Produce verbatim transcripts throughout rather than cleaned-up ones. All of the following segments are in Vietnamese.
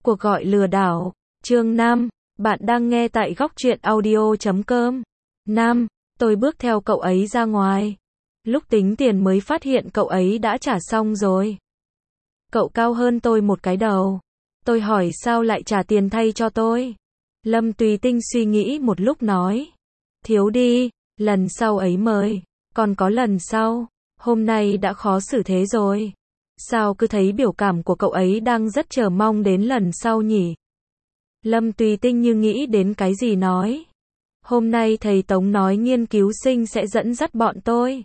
Cuộc gọi lừa đảo. Chương năm. Bạn đang nghe tại góc truyện audio chấm com. năm. Tôi bước theo cậu ấy ra ngoài. Lúc tính tiền mới phát hiện cậu ấy đã trả xong rồi. Cậu cao hơn tôi một cái đầu. Tôi hỏi sao lại trả tiền thay cho tôi. Lâm Tùy Tinh suy nghĩ một lúc nói. Thiếu đi, lần sau ấy mời. Còn có lần sau. Hôm nay đã khó xử thế rồi. Sao cứ thấy biểu cảm của cậu ấy đang rất chờ mong đến lần sau nhỉ? Lâm Tùy Tinh như nghĩ đến cái gì nói. Hôm nay thầy Tống nói nghiên cứu sinh sẽ dẫn dắt bọn tôi.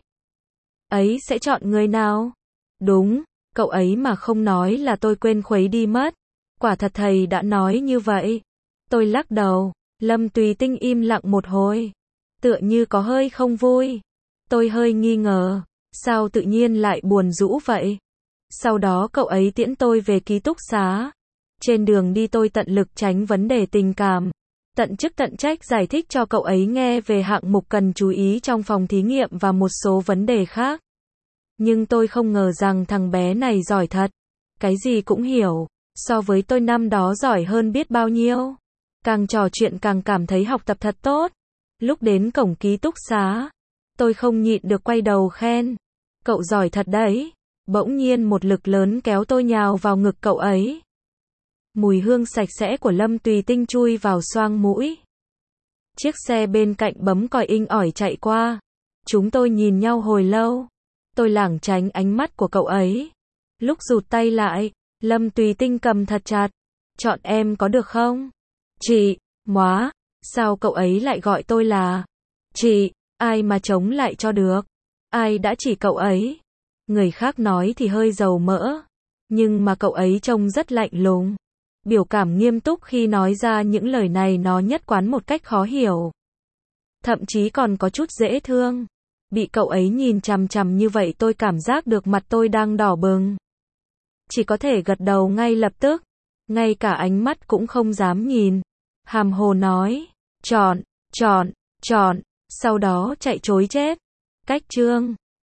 Ấy sẽ chọn người nào? Đúng, cậu ấy mà không nói là tôi quên khuấy đi mất. Quả thật thầy đã nói như vậy. Tôi lắc đầu. Lâm Tùy Tinh im lặng một hồi. Tựa như có hơi không vui. Tôi hơi nghi ngờ. Sao tự nhiên lại buồn rũ vậy? Sau đó cậu ấy tiễn tôi về ký túc xá. Trên đường đi tôi tận lực tránh vấn đề tình cảm. Tận chức tận trách giải thích cho cậu ấy nghe về hạng mục cần chú ý trong phòng thí nghiệm và một số vấn đề khác. Nhưng tôi không ngờ rằng thằng bé này giỏi thật. Cái gì cũng hiểu. So với tôi năm đó giỏi hơn biết bao nhiêu. Càng trò chuyện càng cảm thấy học tập thật tốt. Lúc đến cổng ký túc xá, tôi không nhịn được quay đầu khen. Cậu giỏi thật đấy. Bỗng nhiên một lực lớn kéo tôi nhào vào ngực cậu ấy. Mùi hương sạch sẽ của Lâm Tùy Tinh chui vào xoang mũi. Chiếc xe bên cạnh bấm còi inh ỏi chạy qua. Chúng tôi nhìn nhau hồi lâu. Tôi lảng tránh ánh mắt của cậu ấy. Lúc rụt tay lại, Lâm Tùy Tinh cầm thật chặt. Chọn em có được không? Chị, móa, sao cậu ấy lại gọi tôi là chị, ai mà chống lại cho được? Ai đã chỉ cậu ấy? Người khác nói thì hơi dầu mỡ. Nhưng mà cậu ấy trông rất lạnh lùng. Biểu cảm nghiêm túc khi nói ra những lời này nó nhất quán một cách khó hiểu. Thậm chí còn có chút dễ thương. Bị cậu ấy nhìn chằm chằm như vậy tôi cảm giác được mặt tôi đang đỏ bừng. Chỉ có thể gật đầu ngay lập tức. Ngay cả ánh mắt cũng không dám nhìn. Hàm hồ nói. Chọn, chọn, chọn. Sau đó chạy trối chết. Cách chương.